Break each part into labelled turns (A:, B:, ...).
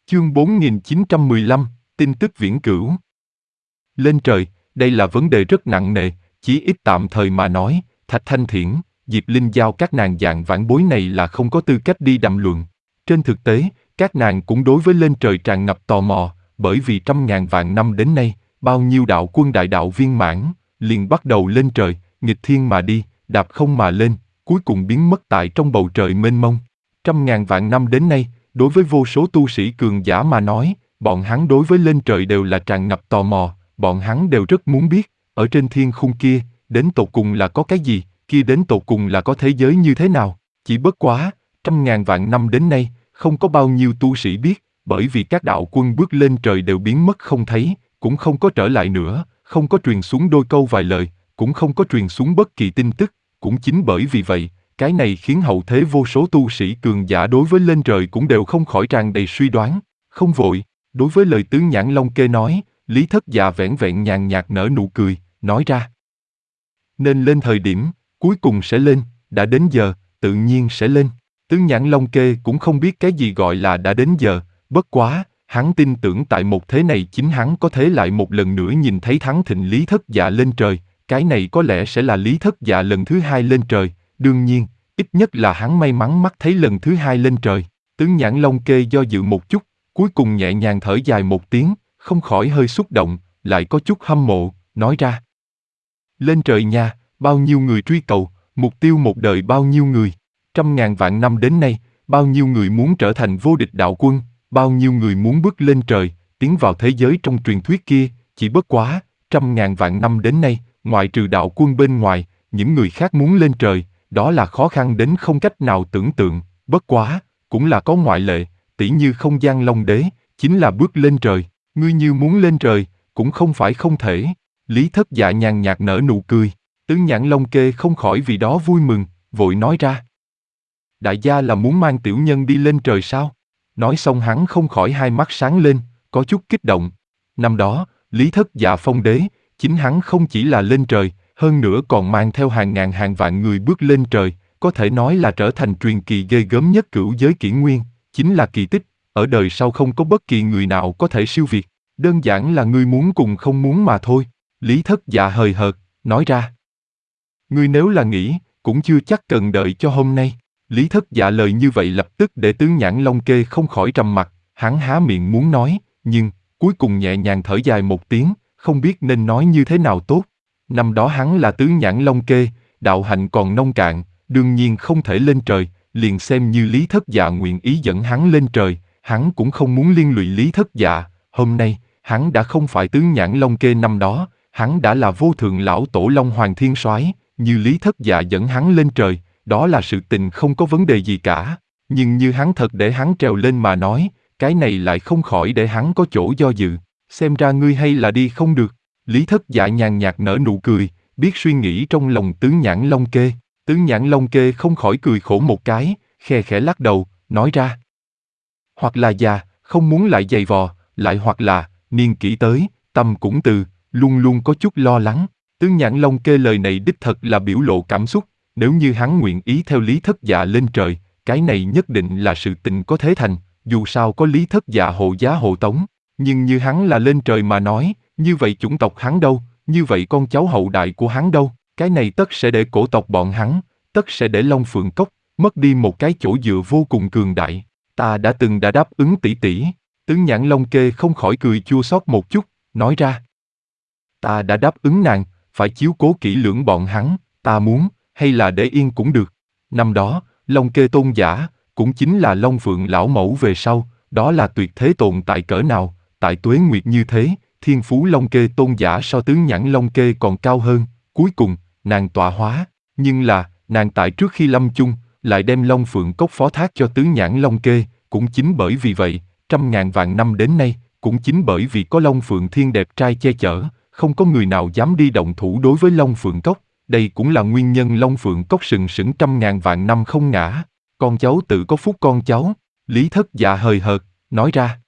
A: Chương 4915, tin tức viễn cửu. Lên trời, đây là vấn đề rất nặng nề, chí ít tạm thời mà nói, Thạch Thanh Thiển, Diệp Linh giao các nàng dạng vãn bối này là không có tư cách đi đàm luận. Trên thực tế, các nàng cũng đối với lên trời tràn ngập tò mò, bởi vì trăm ngàn vạn năm đến nay, bao nhiêu đạo quân đại đạo viên mãn, liền bắt đầu lên trời, nghịch thiên mà đi, đạp không mà lên, cuối cùng biến mất tại trong bầu trời mênh mông. Trăm ngàn vạn năm đến nay, đối với vô số tu sĩ cường giả mà nói, bọn hắn đối với lên trời đều là tràn ngập tò mò, bọn hắn đều rất muốn biết, ở trên thiên khung kia, đến tột cùng là có cái gì, kia đến tột cùng là có thế giới như thế nào. Chỉ bất quá, trăm ngàn vạn năm đến nay, không có bao nhiêu tu sĩ biết, bởi vì các đạo quân bước lên trời đều biến mất không thấy, cũng không có trở lại nữa, không có truyền xuống đôi câu vài lời, cũng không có truyền xuống bất kỳ tin tức, cũng chính bởi vì vậy, cái này khiến hậu thế vô số tu sĩ cường giả đối với lên trời cũng đều không khỏi tràn đầy suy đoán, không vội. Đối với lời tướng Nhãn Long Kê nói, Lý Thất Dạ vẻn vẹn nhàn nhạt nở nụ cười, nói ra. Nên lên thời điểm, cuối cùng sẽ lên, đã đến giờ, tự nhiên sẽ lên. Tướng Nhãn Long Kê cũng không biết cái gì gọi là đã đến giờ, bất quá, hắn tin tưởng tại một thế này chính hắn có thể lại một lần nữa nhìn thấy thắng thịnh Lý Thất Dạ lên trời, cái này có lẽ sẽ là Lý Thất Dạ lần thứ hai lên trời, đương nhiên, ít nhất là hắn may mắn mắt thấy lần thứ hai lên trời. Tướng Nhãn Long Kê do dự một chút, cuối cùng nhẹ nhàng thở dài một tiếng, không khỏi hơi xúc động, lại có chút hâm mộ, nói ra. Lên trời nha, bao nhiêu người truy cầu, mục tiêu một đời bao nhiêu người, trăm ngàn vạn năm đến nay, bao nhiêu người muốn trở thành vô địch đạo quân, bao nhiêu người muốn bước lên trời, tiến vào thế giới trong truyền thuyết kia, chỉ bất quá, trăm ngàn vạn năm đến nay, ngoại trừ đạo quân bên ngoài, những người khác muốn lên trời, đó là khó khăn đến không cách nào tưởng tượng, bất quá, cũng là có ngoại lệ, tỷ như Không Gian Long Đế, chính là bước lên trời, ngươi như muốn lên trời, cũng không phải không thể. Lý Thất Dạ nhàn nhạt nở nụ cười, tướng Nhãn Long Kê không khỏi vì đó vui mừng, vội nói ra. Đại gia là muốn mang tiểu nhân đi lên trời sao? Nói xong hắn không khỏi hai mắt sáng lên, có chút kích động. Năm đó, Lý Thất Dạ phong đế, chính hắn không chỉ là lên trời, hơn nữa còn mang theo hàng ngàn hàng vạn người bước lên trời, có thể nói là trở thành truyền kỳ ghê gớm nhất cửu giới kỷ nguyên, chính là kỳ tích, ở đời sau không có bất kỳ người nào có thể siêu việt, đơn giản là ngươi muốn cùng không muốn mà thôi. Lý Thất Dạ hời hợt, nói ra. Ngươi nếu là nghĩ, cũng chưa chắc cần đợi cho hôm nay. Lý Thất Dạ lời như vậy lập tức để tướng Nhãn Long Kê không khỏi trầm mặc, hắn há miệng muốn nói, nhưng, cuối cùng nhẹ nhàng thở dài một tiếng, không biết nên nói như thế nào tốt. Năm đó hắn là tướng Nhãn Long Kê, đạo hạnh còn nông cạn, đương nhiên không thể lên trời, liền xem như Lý Thất Dạ nguyện ý dẫn hắn lên trời, hắn cũng không muốn liên lụy Lý Thất Dạ. Hôm nay, hắn đã không phải tướng Nhãn Long Kê năm đó, hắn đã là vô thượng lão tổ Long Hoàng Thiên Soái, như Lý Thất Dạ dẫn hắn lên trời, đó là sự tình không có vấn đề gì cả. Nhưng như hắn thật để hắn trèo lên mà nói, cái này lại không khỏi để hắn có chỗ do dự. Xem ra ngươi hay là đi không được. Lý Thất Dạ nhàn nhạt nở nụ cười, biết suy nghĩ trong lòng tướng Nhãn Long Kê. Tướng Nhãn Long Kê không khỏi cười khổ một cái, khe khẽ lắc đầu, nói ra. Hoặc là già, không muốn lại giày vò, lại hoặc là, niên kỷ tới, tâm cũng từ, luôn luôn có chút lo lắng. Tướng Nhãn Long Kê lời này đích thật là biểu lộ cảm xúc, nếu như hắn nguyện ý theo Lý Thất Dạ lên trời, cái này nhất định là sự tình có thế thành, dù sao có Lý Thất Dạ hộ giá hộ tống. Nhưng như hắn là lên trời mà nói, như vậy chủng tộc hắn đâu, như vậy con cháu hậu đại của hắn đâu, cái này tất sẽ để cổ tộc bọn hắn, tất sẽ để Long Phượng Cốc mất đi một cái chỗ dựa vô cùng cường đại. Ta đã đáp ứng tỷ tỷ. Tướng Nhãn Long Kê không khỏi cười chua xót một chút, nói ra. Ta đã đáp ứng nàng, phải chiếu cố kỹ lưỡng bọn hắn, ta muốn, hay là để yên cũng được. Năm đó, Long Kê tôn giả, cũng chính là Long Phượng lão mẫu về sau, đó là tuyệt thế tồn tại cỡ nào, tại tuế nguyệt như thế, thiên phú Long Kê tôn giả so tướng Nhãn Long Kê còn cao hơn, cuối cùng, nàng tọa hóa, nhưng là, nàng tại trước khi lâm chung, lại đem Long Phượng Cốc phó thác cho tướng Nhãn Long Kê, cũng chính bởi vì vậy, trăm ngàn vạn năm đến nay, cũng chính bởi vì có Long Phượng Thiên đẹp trai che chở, không có người nào dám đi động thủ đối với Long Phượng Cốc, đây cũng là nguyên nhân Long Phượng Cốc sừng sững trăm ngàn vạn năm không ngã. Con cháu tự có phúc con cháu, Lý Thất Dạ hời hợt, nói ra.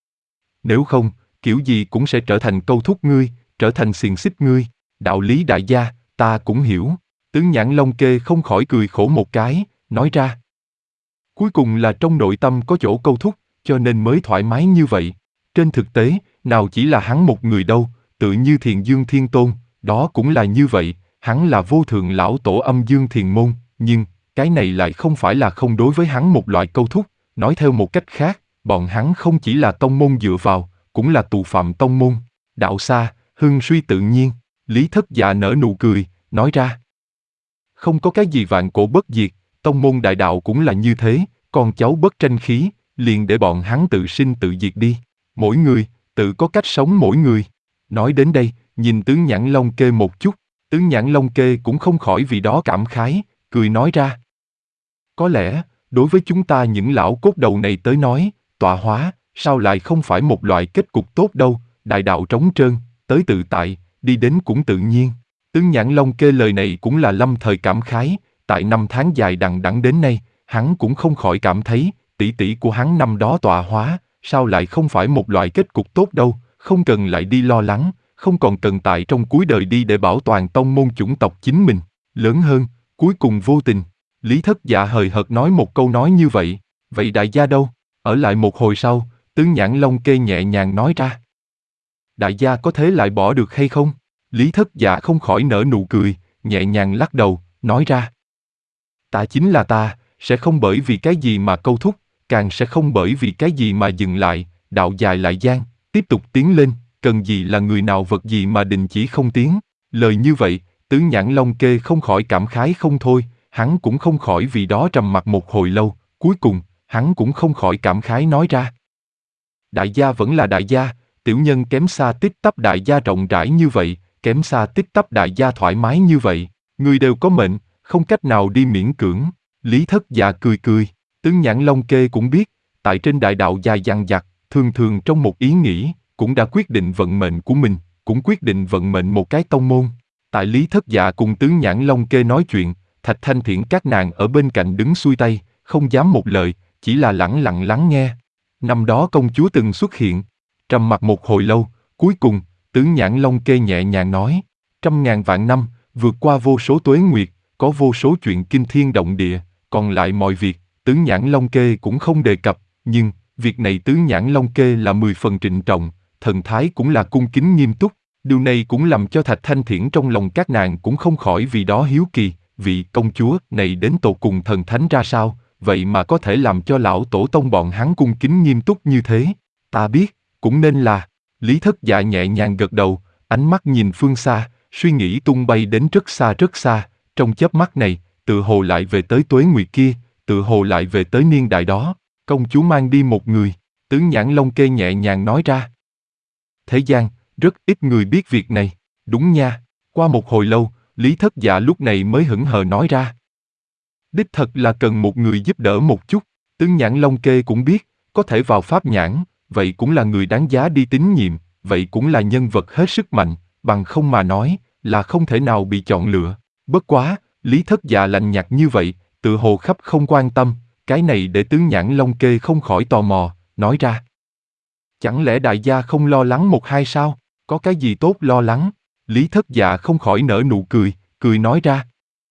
A: Nếu không, kiểu gì cũng sẽ trở thành câu thúc ngươi, trở thành xiềng xích ngươi, đạo lý đại gia, ta cũng hiểu. Tướng Nhãn Long Kê không khỏi cười khổ một cái, nói ra. Cuối cùng là trong nội tâm có chỗ câu thúc, cho nên mới thoải mái như vậy. Trên thực tế, nào chỉ là hắn một người đâu, tự như Thiền Dương Thiên Tôn, đó cũng là như vậy, hắn là vô thượng lão tổ Âm Dương Thiền Môn, nhưng, cái này lại không phải là không đối với hắn một loại câu thúc, nói theo một cách khác, bọn hắn không chỉ là tông môn dựa vào, cũng là tù phạm tông môn. Đạo xa, hưng suy tự nhiên, Lý Thất Dạ nở nụ cười, nói ra. Không có cái gì vạn cổ bất diệt, tông môn đại đạo cũng là như thế, con cháu bất tranh khí, liền để bọn hắn tự sinh tự diệt đi. Mỗi người, tự có cách sống mỗi người. Nói đến đây, nhìn tướng Nhãn Long Kê một chút, tướng Nhãn Long Kê cũng không khỏi vì đó cảm khái, cười nói ra. Có lẽ, đối với chúng ta những lão cốt đầu này tới nói, tọa hóa, sao lại không phải một loại kết cục tốt đâu, đại đạo trống trơn, tới tự tại, đi đến cũng tự nhiên. Tướng Nhãn Long Kê lời này cũng là lâm thời cảm khái, tại năm tháng dài đằng đẵng đến nay, hắn cũng không khỏi cảm thấy, tỷ tỷ của hắn năm đó tọa hóa, sao lại không phải một loại kết cục tốt đâu, không cần lại đi lo lắng, không còn cần tại trong cuối đời đi để bảo toàn tông môn chủng tộc chính mình. Lớn hơn, cuối cùng vô tình. Lý Thất Dạ hời hợt nói một câu nói như vậy, vậy đại gia đâu? Ở lại một hồi sau, tướng Nhãn Long Kê nhẹ nhàng nói ra. Đại gia có thế lại bỏ được hay không? Lý Thất Dạ không khỏi nở nụ cười, nhẹ nhàng lắc đầu, nói ra. Ta chính là ta, sẽ không bởi vì cái gì mà câu thúc, càng sẽ không bởi vì cái gì mà dừng lại, đạo dài lại gian, tiếp tục tiến lên, cần gì là người nào vật gì mà đình chỉ không tiến. Lời như vậy, tướng Nhãn Long Kê không khỏi cảm khái không thôi, hắn cũng không khỏi vì đó trầm mặc một hồi lâu, cuối cùng, hắn cũng không khỏi cảm khái nói ra. Đại gia vẫn là đại gia, tiểu nhân kém xa tích tắp đại gia rộng rãi như vậy, kém xa tích tắp đại gia thoải mái như vậy, người đều có mệnh, không cách nào đi miễn cưỡng. Lý Thất Dạ cười cười, tướng Nhãn Long Kê cũng biết, tại trên đại đạo dài dằng dặc, thường thường trong một ý nghĩ, cũng đã quyết định vận mệnh của mình, cũng quyết định vận mệnh một cái tông môn. Tại Lý Thất Dạ cùng tướng Nhãn Long Kê nói chuyện, Thạch Thanh Thiển các nàng ở bên cạnh đứng xuôi tay, không dám một lời, chỉ là lẳng lặng lắng nghe. Năm đó công chúa từng xuất hiện, trầm mặc một hồi lâu, cuối cùng, tướng Nhãn Long Kê nhẹ nhàng nói, 100.000 vạn năm, vượt qua vô số tuế nguyệt, có vô số chuyện kinh thiên động địa, còn lại mọi việc, tướng Nhãn Long Kê cũng không đề cập, nhưng, việc này tướng Nhãn Long Kê là 10 phần trịnh trọng, thần thái cũng là cung kính nghiêm túc, điều này cũng làm cho Thạch Thanh Thiển trong lòng các nàng cũng không khỏi vì đó hiếu kỳ, vị công chúa này đến tột cùng thần thánh ra sao, vậy mà có thể làm cho lão tổ tông bọn hắn cung kính nghiêm túc như thế. Ta biết, cũng nên là. Lý Thất Dạ nhẹ nhàng gật đầu, ánh mắt nhìn phương xa, suy nghĩ tung bay đến rất xa, trong chớp mắt này, tự hồ lại về tới tuế nguyệt kia, tự hồ lại về tới niên đại đó. Công chúa mang đi một người, tướng Nhãn Long Kê nhẹ nhàng nói ra. Thế gian, rất ít người biết việc này, đúng nha. Qua một hồi lâu, Lý Thất Dạ lúc này mới hững hờ nói ra. Đích thật là cần một người giúp đỡ một chút, tướng Nhãn Long Kê cũng biết, có thể vào pháp nhãn, vậy cũng là người đáng giá đi tín nhiệm, vậy cũng là nhân vật hết sức mạnh, bằng không mà nói, là không thể nào bị chọn lựa. Bất quá, Lý Thất Dạ lạnh nhạt như vậy, tự hồ khắp không quan tâm, cái này để tướng Nhãn Long Kê không khỏi tò mò, nói ra. Chẳng lẽ đại gia không lo lắng một hai sao, có cái gì tốt lo lắng? Lý Thất Dạ không khỏi nở nụ cười, cười nói ra.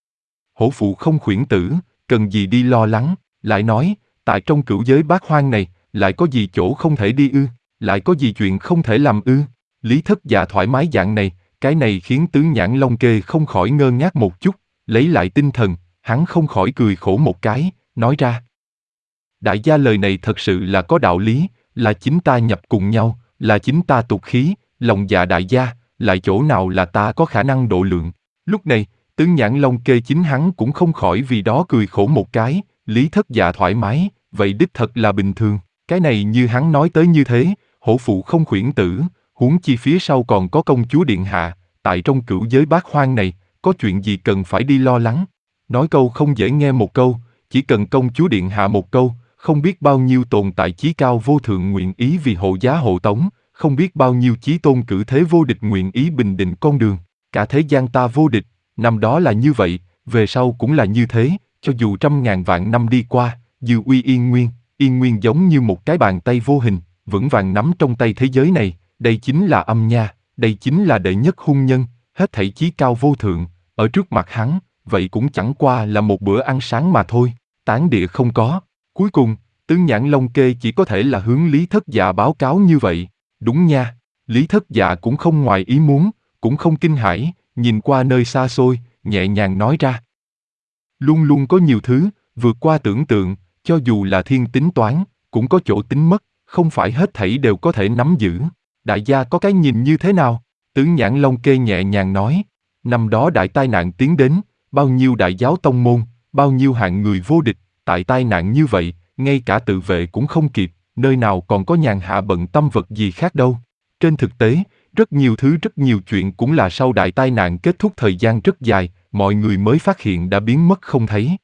A: Hổ phụ không khuyển tử, cần gì đi lo lắng, lại nói, tại trong cửu giới bát hoang này, lại có gì chỗ không thể đi ư, lại có gì chuyện không thể làm ư? Lý Thất Dạ thoải mái dạng này, cái này khiến tướng Nhãn Long Kê không khỏi ngơ ngác một chút, lấy lại tinh thần, hắn không khỏi cười khổ một cái, nói ra. Đại gia lời này thật sự là có đạo lý, là chính ta nhập cùng nhau, là chính ta tục khí, lòng dạ đại gia, lại chỗ nào là ta có khả năng độ lượng. Lúc này, tướng Nhãn Long Kê chính hắn cũng không khỏi vì đó cười khổ một cái, Lý Thất Dạ thoải mái, vậy đích thật là bình thường, cái này như hắn nói tới như thế, hổ phụ không khuyển tử, huống chi phía sau còn có công chúa điện hạ, tại trong cửu giới bát hoang này, có chuyện gì cần phải đi lo lắng. Nói câu không dễ nghe một câu, chỉ cần công chúa điện hạ một câu, không biết bao nhiêu tồn tại chí cao vô thượng nguyện ý vì hộ giá hộ tống, không biết bao nhiêu chí tôn cử thế vô địch nguyện ý bình định con đường, cả thế gian ta vô địch, năm đó là như vậy, về sau cũng là như thế, cho dù 100.000 vạn năm đi qua, dư uy yên nguyên giống như một cái bàn tay vô hình, vững vàng nắm trong tay thế giới này, đây chính là âm nha, đây chính là đệ nhất hung nhân, hết thảy chí cao vô thượng, ở trước mặt hắn, vậy cũng chẳng qua là một bữa ăn sáng mà thôi, tán địa không có. Cuối cùng, Tướng Nhãn Long Kê chỉ có thể là hướng Lý Thất Dạ báo cáo như vậy. Đúng nha, Lý Thất Dạ cũng không ngoài ý muốn, cũng không kinh hãi, nhìn qua nơi xa xôi, nhẹ nhàng nói ra. Luôn luôn có nhiều thứ, vượt qua tưởng tượng, cho dù là thiên tính toán, cũng có chỗ tính mất, không phải hết thảy đều có thể nắm giữ. Đại gia có cái nhìn như thế nào? Tướng Nhãn Long Kê nhẹ nhàng nói. Năm đó đại tai nạn tiến đến, bao nhiêu đại giáo tông môn, bao nhiêu hạng người vô địch, tại tai nạn như vậy, ngay cả tự vệ cũng không kịp, nơi nào còn có nhàn hạ bận tâm vật gì khác đâu. Trên thực tế, rất nhiều chuyện cũng là sau đại tai nạn kết thúc thời gian rất dài, mọi người mới phát hiện đã biến mất không thấy.